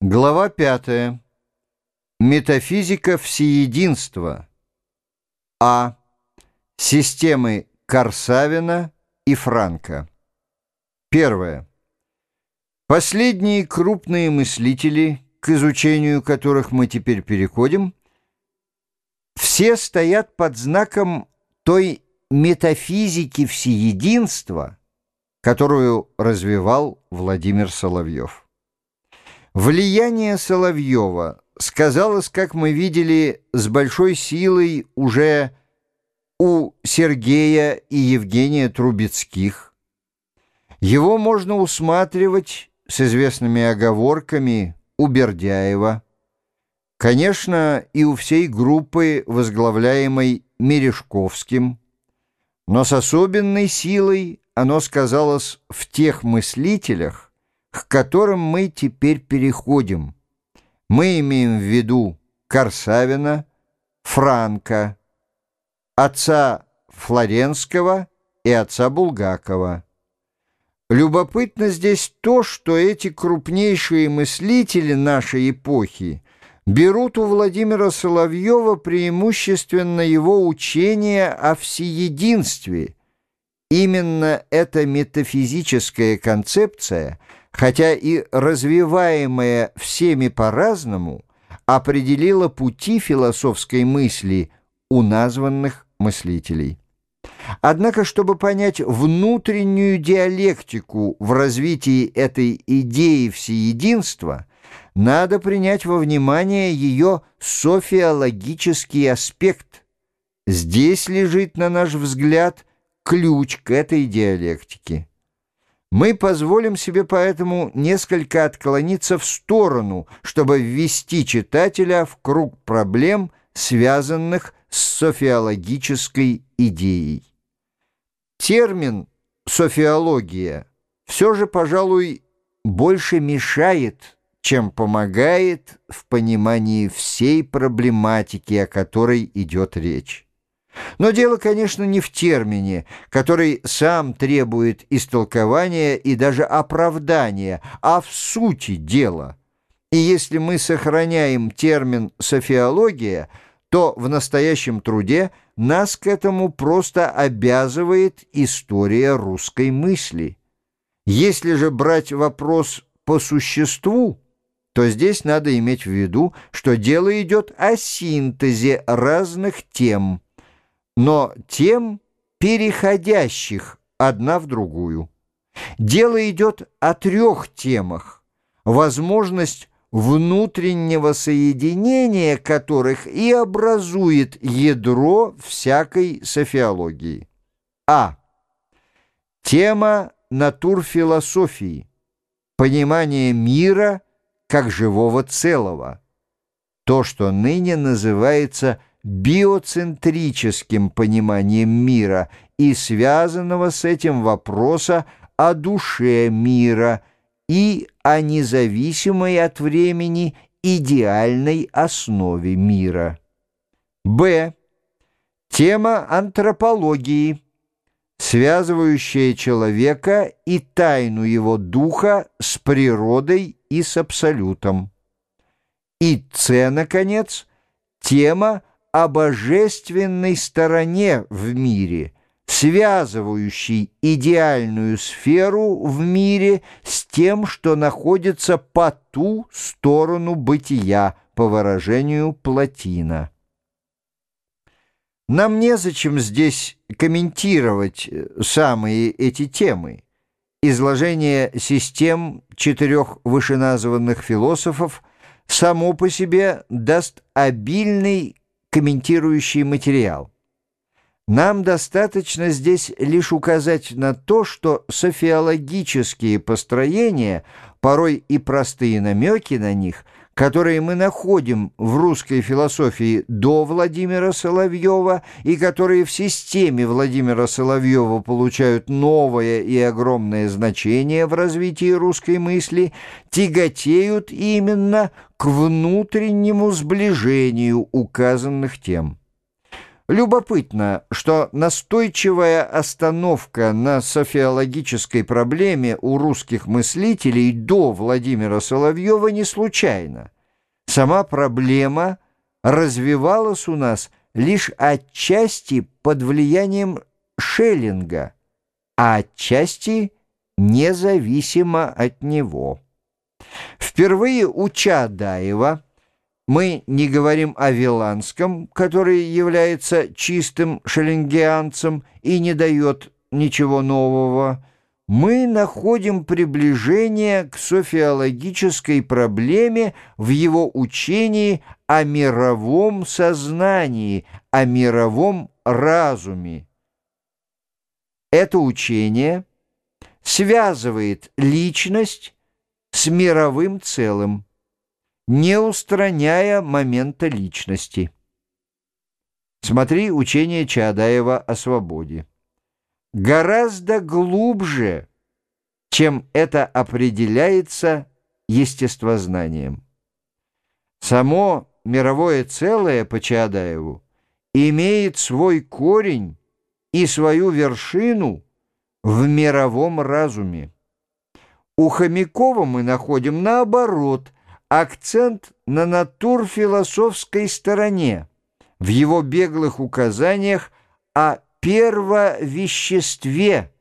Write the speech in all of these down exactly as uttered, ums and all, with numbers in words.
Глава пятая. Метафизика всеединства. А. Системы Корсавина и Франка. Первое. Последние крупные мыслители, к изучению которых мы теперь переходим, все стоят под знаком той метафизики всеединства, которую развивал Владимир Соловьев. Влияние Соловьева сказалось, как мы видели, с большой силой уже у Сергея и Евгения Трубецких. Его можно усматривать с известными оговорками у Бердяева, конечно, и у всей группы, возглавляемой Мережковским, но с особенной силой оно сказалось в тех мыслителях, к которым мы теперь переходим. Мы имеем в виду Корсавина, Франка, отца Флоренского и отца Булгакова. Любопытно здесь то, что эти крупнейшие мыслители нашей эпохи берут у Владимира Соловьева преимущественно его учение о всеединстве. Именно эта метафизическая концепция, хотя и развиваемая всеми по-разному, определила пути философской мысли у названных мыслителей. Однако, чтобы понять внутреннюю диалектику в развитии этой идеи всеединства, надо принять во внимание ее софиологический аспект. Здесь лежит, на наш взгляд, ключ к этой диалектике. Мы позволим себе поэтому несколько отклониться в сторону, чтобы ввести читателя в круг проблем, связанных с софиологической идеей. Термин «софиология» все же, пожалуй, больше мешает, чем помогает в понимании всей проблематики, о которой идет речь. Но дело, конечно, не в термине, который сам требует истолкования и даже оправдания, а в сути дела. И если мы сохраняем термин «софиология», то в настоящем труде нас к этому просто обязывает история русской мысли. Если же брать вопрос по существу, то здесь надо иметь в виду, что дело идет о синтезе разных тем, но тем, переходящих одна в другую. Дело идет о трех темах, возможность внутреннего соединения которых и образует ядро всякой софиологии. А. Тема натурфилософии, понимание мира как живого целого, то, что ныне называется биоцентрическим пониманием мира и связанного с этим вопроса о душе мира и о независимой от времени идеальной основе мира. Б. Тема антропологии, связывающая человека и тайну его духа с природой и с абсолютом. И С, наконец, тема о божественной стороне в мире, связывающей идеальную сферу в мире с тем, что находится по ту сторону бытия, по выражению Плотина. Нам незачем здесь комментировать самые эти темы. Изложение систем четырех вышеназванных философов само по себе даст обильный комментирующий материал. Нам достаточно здесь лишь указать на то, что софиологические построения, порой и простые намеки на них, которые мы находим в русской философии до Владимира Соловьева и которые в системе Владимира Соловьева получают новое и огромное значение в развитии русской мысли, тяготеют именно к внутреннему сближению указанных тем. Любопытно, что настойчивая остановка на софиологической проблеме у русских мыслителей до Владимира Соловьева не случайна. Сама проблема развивалась у нас лишь отчасти под влиянием Шеллинга, а отчасти независимо от него. Впервые у Чаадаева, мы не говорим о Виланском, который является чистым шеллингианцем и не дает ничего нового, мы находим приближение к софиологической проблеме в его учении о мировом сознании, о мировом разуме. Это учение связывает личность с мировым целым, не устраняя момента личности. Смотри учение Чаадаева о свободе. Гораздо глубже, чем это определяется естествознанием. Само мировое целое по Чаадаеву имеет свой корень и свою вершину в мировом разуме. У Хомякова мы находим, наоборот, акцент на натурфилософской стороне, в его беглых указаниях о первовеществе,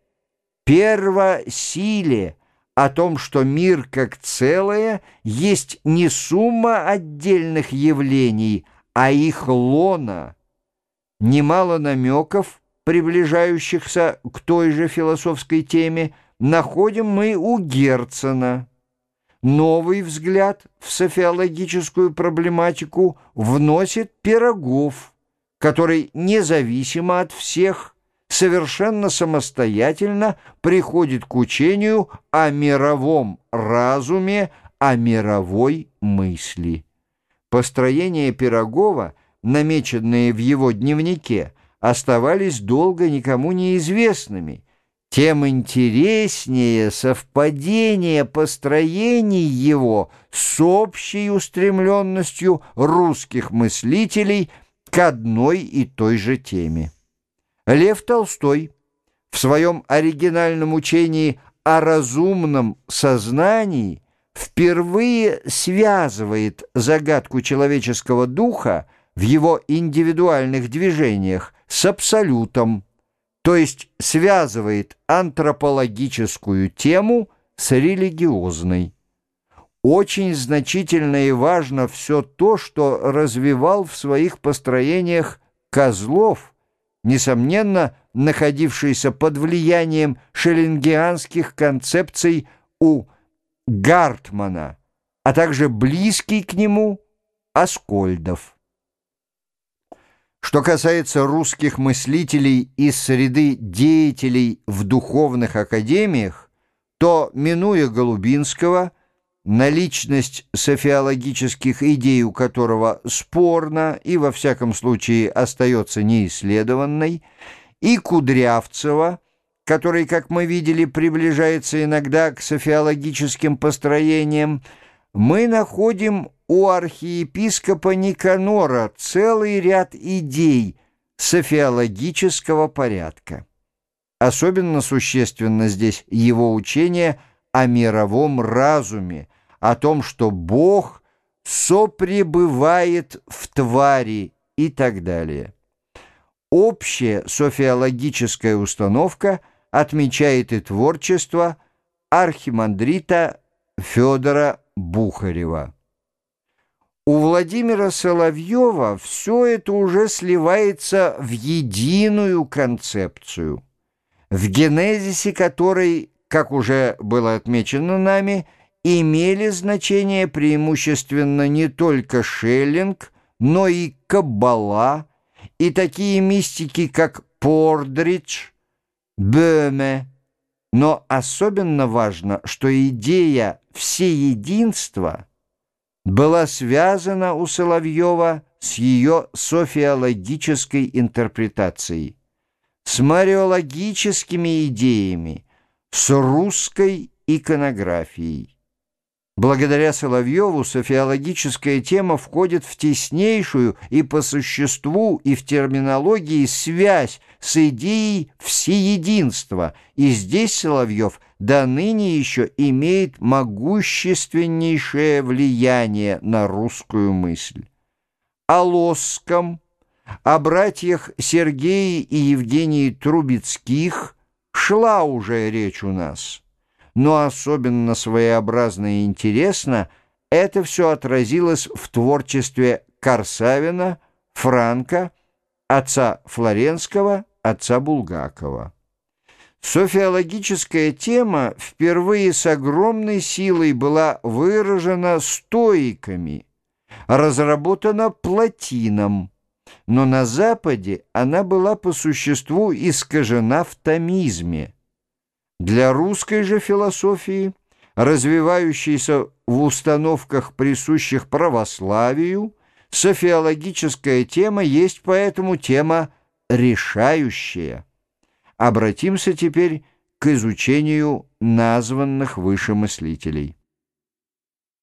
первосиле, о том, что мир как целое есть не сумма отдельных явлений, а их лона. Немало намеков, приближающихся к той же философской теме, находим мы у Герцена. Новый взгляд в софиологическую проблематику вносит Пирогов, который независимо от всех, совершенно самостоятельно приходит к учению о мировом разуме, о мировой мысли. Построения Пирогова, намеченные в его дневнике, оставались долго никому неизвестными. Тем интереснее совпадение построений его с общей устремленностью русских мыслителей к одной и той же теме. Лев Толстой в своем оригинальном учении о разумном сознании впервые связывает загадку человеческого духа в его индивидуальных движениях с абсолютом, то есть связывает антропологическую тему с религиозной. Очень значительно и важно все то, что развивал в своих построениях Козлов, несомненно, находившийся под влиянием шеллингианских концепций у Гартмана, а также близкий к нему Аскольдов. Что касается русских мыслителей из среды деятелей в духовных академиях, то, минуя Голубинского, наличность софиологических идей у которого спорна и, во всяком случае, остается неисследованной, и Кудрявцева, который, как мы видели, приближается иногда к софиологическим построениям, мы находим у архиепископа Никанора целый ряд идей софиологического порядка. Особенно существенно здесь его учение о мировом разуме, о том, что Бог сопребывает в твари и так далее. Общая софиологическая установка отмечает и творчество архимандрита Федора Бухарева. У Владимира Соловьева все это уже сливается в единую концепцию, в генезисе которой, как уже было отмечено нами, имели значение преимущественно не только Шеллинг, но и Каббала, и такие мистики, как Пордридж, Бöhme. Но особенно важно, что идея всеединства была связана у Соловьева с ее софиологической интерпретацией, с мариологическими идеями, с русской иконографией. Благодаря Соловьеву софиологическая тема входит в теснейшую и по существу, и в терминологии связь с идеей всеединства, и здесь Соловьев до ныне еще имеет могущественнейшее влияние на русскую мысль. О Лосском, о братьях Сергее и Евгении Трубецких шла уже речь у нас. Но особенно своеобразно и интересно это все отразилось в творчестве Корсавина, Франка, отца Флоренского, отца Булгакова. Софиологическая тема впервые с огромной силой была выражена стоиками, разработана Платином, но на Западе она была по существу искажена в томизме. Для русской же философии, развивающейся в установках, присущих православию, софиологическая тема есть поэтому тема решающая. Обратимся теперь к изучению названных выше мыслителей.